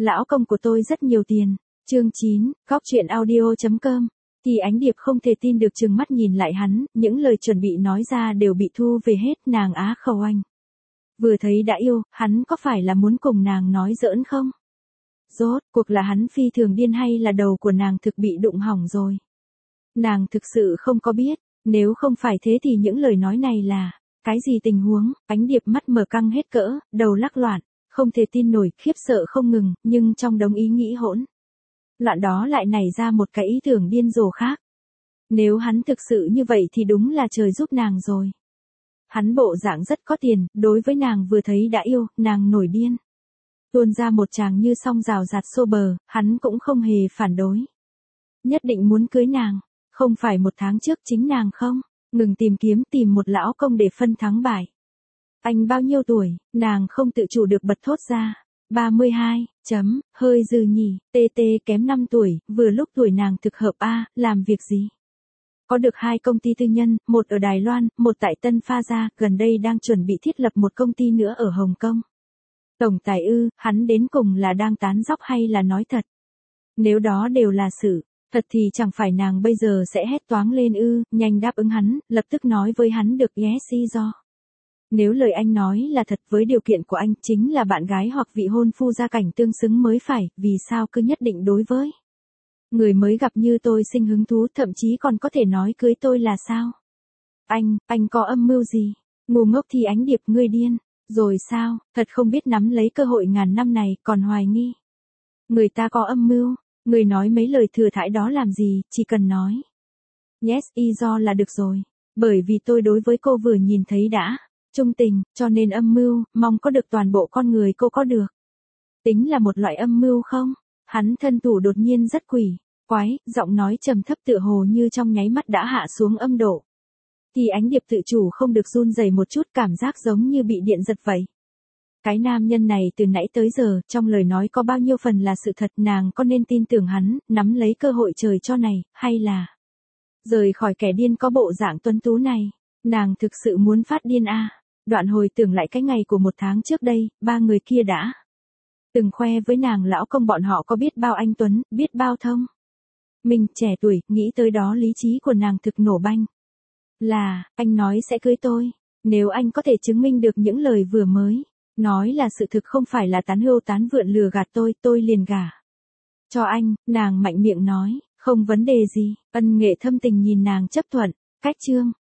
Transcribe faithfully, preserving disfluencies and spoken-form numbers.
Lão công của tôi rất nhiều tiền. Chương chín, góc truyện audio chấm com. Thì Ánh Điệp không thể tin được trừng mắt nhìn lại hắn, những lời chuẩn bị nói ra đều bị thu về hết, nàng á khẩu anh. Vừa thấy đã yêu, hắn có phải là muốn cùng nàng nói giỡn không? Rốt cuộc là hắn phi thường điên hay là đầu của nàng thực bị đụng hỏng rồi? Nàng thực sự không có biết, nếu không phải thế thì những lời nói này là, cái gì tình huống? Ánh Điệp mắt mở căng hết cỡ, đầu lắc loạn, không thể tin nổi, khiếp sợ không ngừng, nhưng trong đống ý nghĩ hỗn loạn đó lại nảy ra một cái ý tưởng điên rồ khác. Nếu hắn thực sự như vậy thì đúng là trời giúp nàng rồi. Hắn bộ dạng rất có tiền, đối với nàng vừa thấy đã yêu, nàng nổi điên. Tuôn ra một tràng như song rào rạt xô bờ, hắn cũng không hề phản đối. Nhất định muốn cưới nàng, không phải một tháng trước chính nàng không? Ngừng tìm kiếm, tìm một lão công để phân thắng bại. Anh bao nhiêu tuổi? Nàng không tự chủ được bật thốt ra. ba mươi hai, chấm, hơi dư nhỉ, tê tê kém năm tuổi, vừa lúc tuổi nàng thực hợp a, làm việc gì? Có được hai công ty tư nhân, một ở Đài Loan, một tại Tân Pha Gia, gần đây đang chuẩn bị thiết lập một công ty nữa ở Hồng Kông. Tổng tài ư, hắn đến cùng là đang tán dóc hay là nói thật? Nếu đó đều là sự thật thì chẳng phải nàng bây giờ sẽ hét toáng lên ư, nhanh đáp ứng hắn, lập tức nói với hắn được nhé si do. Nếu lời anh nói là thật với điều kiện của anh chính là bạn gái hoặc vị hôn phu gia cảnh tương xứng mới phải, vì sao cứ nhất định đối với người mới gặp như tôi sinh hứng thú, thậm chí còn có thể nói cưới tôi là sao? Anh, anh có âm mưu gì? Ngu ngốc thì Ánh Điệp, ngươi điên rồi sao? Thật không biết nắm lấy cơ hội ngàn năm này, còn hoài nghi người ta có âm mưu. Người nói mấy lời thừa thãi đó làm gì, chỉ cần nói yes y do là được rồi. Bởi vì tôi đối với cô vừa nhìn thấy đã trung tình, cho nên âm mưu, mong có được toàn bộ con người cô có được. Tính là một loại âm mưu không? Hắn thân thủ đột nhiên rất quỷ quái, giọng nói trầm thấp tựa hồ như trong nháy mắt đã hạ xuống âm độ. Thì Ánh Điệp tự chủ không được run rẩy một chút, cảm giác giống như bị điện giật vậy. Cái nam nhân này từ nãy tới giờ, trong lời nói có bao nhiêu phần là sự thật, nàng có nên tin tưởng hắn, nắm lấy cơ hội trời cho này, hay là rời khỏi kẻ điên có bộ dạng tuấn tú này? Nàng thực sự muốn phát điên a. À. Đoạn hồi tưởng lại cái ngày của một tháng trước đây, ba người kia đã từng khoe với nàng lão công bọn họ có biết bao anh tuấn, biết bao thông mình, trẻ tuổi, nghĩ tới đó lý trí của nàng thực nổ banh. Là, anh nói sẽ cưới tôi, nếu anh có thể chứng minh được những lời vừa mới nói là sự thực, không phải là tán hưu tán vượn lừa gạt tôi, tôi liền gả cho anh. Nàng mạnh miệng nói, không vấn đề gì, ân nghệ thâm tình nhìn nàng chấp thuận. Cách chương